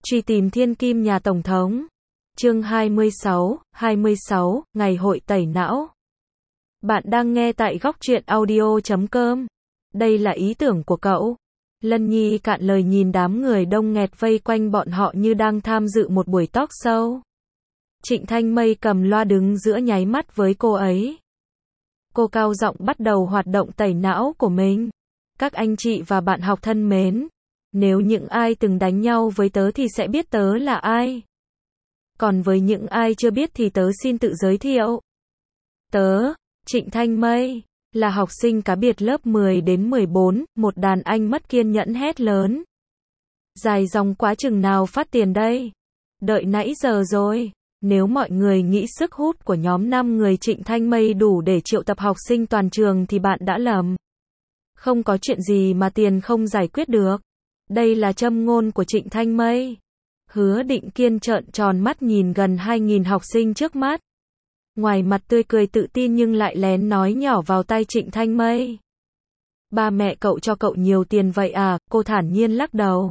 Truy tìm thiên kim nhà Tổng thống. Chương 26, Ngày hội tẩy não. Bạn đang nghe tại góc truyện audio.com. Đây là ý tưởng của cậu. Lân Nhi cạn lời nhìn đám người đông nghẹt vây quanh bọn họ như đang tham dự một buổi talk show. Trịnh Thanh Mây cầm loa đứng giữa nháy mắt với cô ấy. Cô cao giọng bắt đầu hoạt động tẩy não của mình. Các anh chị và bạn học thân mến, nếu những ai từng đánh nhau với tớ thì sẽ biết tớ là ai. Còn với những ai chưa biết thì tớ xin tự giới thiệu. Tớ, Trịnh Thanh Mây, là học sinh cá biệt lớp 10 đến 14, một đàn anh mất kiên nhẫn hét lớn. Dài dòng quá chừng nào phát tiền đây? Đợi nãy giờ rồi. Nếu mọi người nghĩ sức hút của nhóm 5 người Trịnh Thanh Mây đủ để triệu tập học sinh toàn trường thì bạn đã lầm. Không có chuyện gì mà tiền không giải quyết được. Đây là châm ngôn của Trịnh Thanh Mây. Hứa Định Kiên trợn tròn mắt nhìn gần 2.000 học sinh trước mắt. Ngoài mặt tươi cười tự tin nhưng lại lén nói nhỏ vào tai Trịnh Thanh Mây. Ba mẹ cậu cho cậu nhiều tiền vậy à? Cô thản nhiên lắc đầu.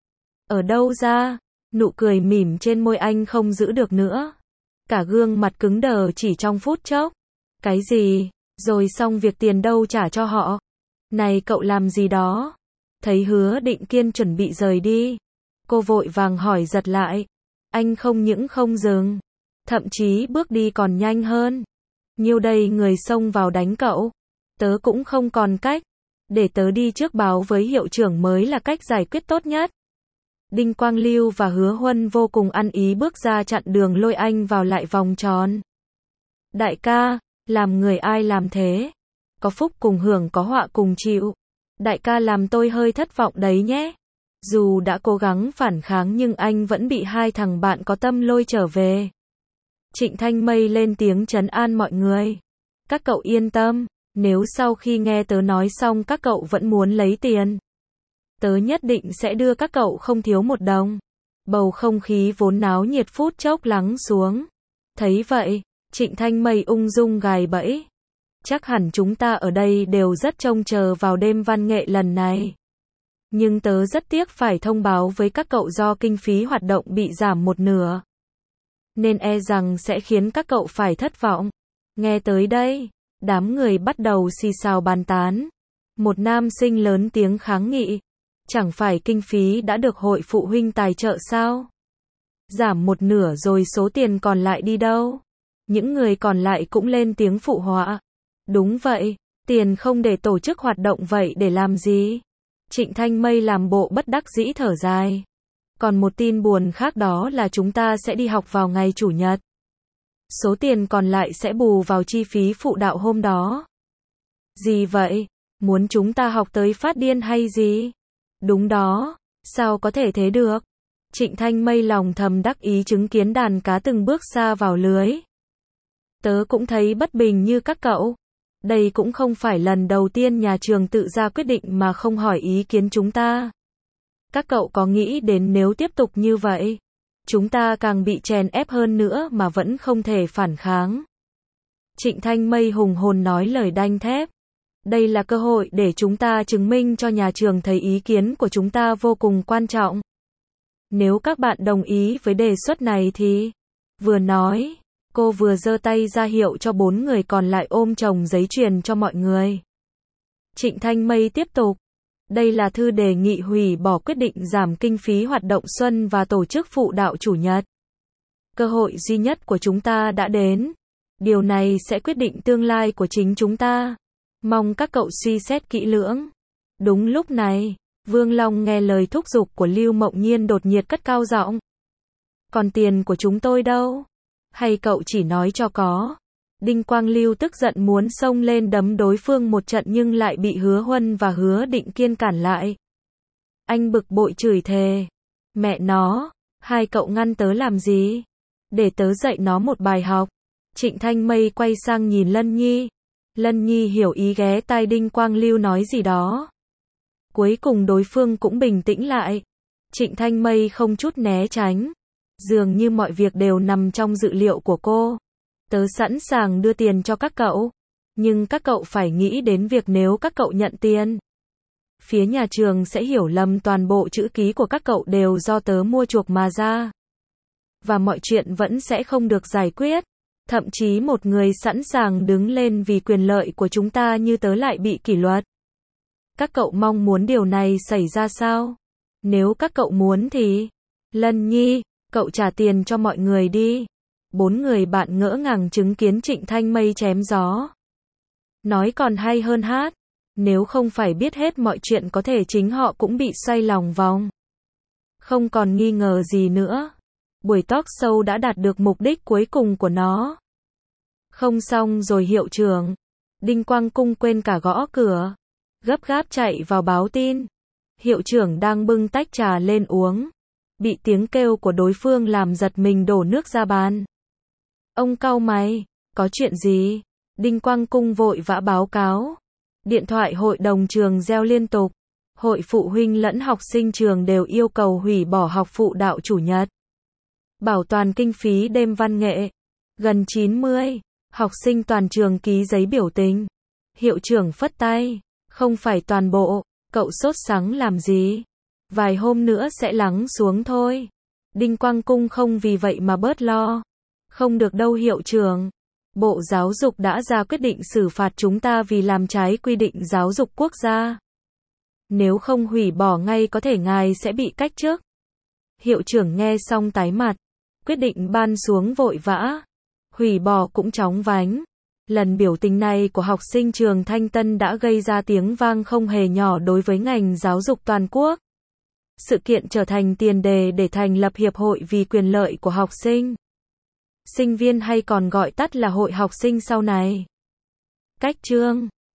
Ở đâu ra? Nụ cười mỉm trên môi anh không giữ được nữa. Cả gương mặt cứng đờ chỉ trong phút chốc. Cái gì? Rồi xong việc tiền đâu trả cho họ? Này cậu làm gì đó? Thấy Hứa Định Kiên chuẩn bị rời đi, cô vội vàng hỏi giật lại. Anh không những không dừng, thậm chí bước đi còn nhanh hơn. Nhiêu đây người xông vào đánh cậu. Tớ cũng không còn cách. Để tớ đi trước báo với hiệu trưởng mới là cách giải quyết tốt nhất. Đinh Quang Lưu và Hứa Huân vô cùng ăn ý bước ra chặn đường lôi anh vào lại vòng tròn. Đại ca, làm người ai làm thế? Có phúc cùng hưởng có họa cùng chịu. Đại ca làm tôi hơi thất vọng đấy nhé. Dù đã cố gắng phản kháng nhưng anh vẫn bị hai thằng bạn có tâm lôi trở về. Trịnh Thanh Mây lên tiếng trấn an mọi người. Các cậu yên tâm, nếu sau khi nghe tớ nói xong các cậu vẫn muốn lấy tiền, tớ nhất định sẽ đưa các cậu không thiếu một đồng. Bầu không khí vốn náo nhiệt phút chốc lắng xuống. Thấy vậy, Trịnh Thanh Mây ung dung gài bẫy. Chắc hẳn chúng ta ở đây đều rất trông chờ vào đêm văn nghệ lần này. Nhưng tớ rất tiếc phải thông báo với các cậu do kinh phí hoạt động bị giảm một nửa. Nên e rằng sẽ khiến các cậu phải thất vọng. Nghe tới đây, đám người bắt đầu xì xào bàn tán. Một nam sinh lớn tiếng kháng nghị. Chẳng phải kinh phí đã được hội phụ huynh tài trợ sao? Giảm một nửa rồi số tiền còn lại đi đâu? Những người còn lại cũng lên tiếng phụ họa. Đúng vậy, tiền không để tổ chức hoạt động vậy để làm gì? Trịnh Thanh Mây làm bộ bất đắc dĩ thở dài. Còn một tin buồn khác đó là chúng ta sẽ đi học vào ngày Chủ nhật. Số tiền còn lại sẽ bù vào chi phí phụ đạo hôm đó. Gì vậy? Muốn chúng ta học tới phát điên hay gì? Đúng đó, sao có thể thế được? Trịnh Thanh Mây lòng thầm đắc ý chứng kiến đàn cá từng bước xa vào lưới. Tớ cũng thấy bất bình như các cậu. Đây cũng không phải lần đầu tiên nhà trường tự ra quyết định mà không hỏi ý kiến chúng ta. Các cậu có nghĩ đến nếu tiếp tục như vậy, chúng ta càng bị chèn ép hơn nữa mà vẫn không thể phản kháng. Trịnh Thanh Mây hùng hồn nói lời đanh thép. Đây là cơ hội để chúng ta chứng minh cho nhà trường thấy ý kiến của chúng ta vô cùng quan trọng. Nếu các bạn đồng ý với đề xuất này thì... Vừa nói, cô vừa giơ tay ra hiệu cho 4 người còn lại ôm chồng giấy truyền cho mọi người. Trịnh Thanh Mây tiếp tục. Đây là thư đề nghị hủy bỏ quyết định giảm kinh phí hoạt động xuân và tổ chức phụ đạo Chủ nhật. Cơ hội duy nhất của chúng ta đã đến. Điều này sẽ quyết định tương lai của chính chúng ta. Mong các cậu suy xét kỹ lưỡng. Đúng lúc này, Vương Long nghe lời thúc giục của Lưu Mộng Nhiên đột nhiệt cất cao giọng. Còn tiền của chúng tôi đâu? Hay cậu chỉ nói cho có? Đinh Quang Lưu tức giận muốn xông lên đấm đối phương một trận nhưng lại bị Hứa Huân và Hứa Định Kiên cản lại. Anh bực bội chửi thề. Mẹ nó, hai cậu ngăn tớ làm gì? Để tớ dạy nó một bài học. Trịnh Thanh Mây quay sang nhìn Lân Nhi. Lân Nhi hiểu ý ghé tai Đinh Quang Lưu nói gì đó. Cuối cùng đối phương cũng bình tĩnh lại. Trịnh Thanh Mây không chút né tránh. Dường như mọi việc đều nằm trong dự liệu của cô. Tớ sẵn sàng đưa tiền cho các cậu. Nhưng các cậu phải nghĩ đến việc nếu các cậu nhận tiền, phía nhà trường sẽ hiểu lầm toàn bộ chữ ký của các cậu đều do tớ mua chuộc mà ra. Và mọi chuyện vẫn sẽ không được giải quyết. Thậm chí một người sẵn sàng đứng lên vì quyền lợi của chúng ta như tớ lại bị kỷ luật. Các cậu mong muốn điều này xảy ra sao? Nếu các cậu muốn thì... Lân Nhi, cậu trả tiền cho mọi người đi. 4 người bạn ngỡ ngàng chứng kiến Trịnh Thanh Mây chém gió. Nói còn hay hơn hát. Nếu không phải biết hết mọi chuyện có thể chính họ cũng bị xoay lòng vòng. Không còn nghi ngờ gì nữa. Buổi talk show đã đạt được mục đích cuối cùng của nó. Không xong rồi hiệu trưởng. Đinh Quang Cung quên cả gõ cửa. Gấp gáp chạy vào báo tin. Hiệu trưởng đang bưng tách trà lên uống. Bị tiếng kêu của đối phương làm giật mình đổ nước ra bàn. Ông cau mày, có chuyện gì? Đinh Quang Cung vội vã báo cáo. Điện thoại hội đồng trường reo liên tục. Hội phụ huynh lẫn học sinh trường đều yêu cầu hủy bỏ học phụ đạo chủ nhật. Bảo toàn kinh phí đêm văn nghệ. Gần 90. Học sinh toàn trường ký giấy biểu tình. Hiệu trưởng phất tay. Không phải toàn bộ. Cậu sốt sắng làm gì? Vài hôm nữa sẽ lắng xuống thôi. Đinh Quang Cung không vì vậy mà bớt lo. Không được đâu hiệu trưởng. Bộ Giáo dục đã ra quyết định xử phạt chúng ta vì làm trái quy định giáo dục quốc gia. Nếu không hủy bỏ ngay có thể ngài sẽ bị cách chức. Hiệu trưởng nghe xong tái mặt. Quyết định ban xuống vội vã. Hủy bỏ cũng chóng vánh. Lần biểu tình này của học sinh trường Thanh Tân đã gây ra tiếng vang không hề nhỏ đối với ngành giáo dục toàn quốc. Sự kiện trở thành tiền đề để thành lập Hiệp hội vì quyền lợi của học sinh. Sinh viên hay còn gọi tắt là Hội học sinh sau này. Cách chương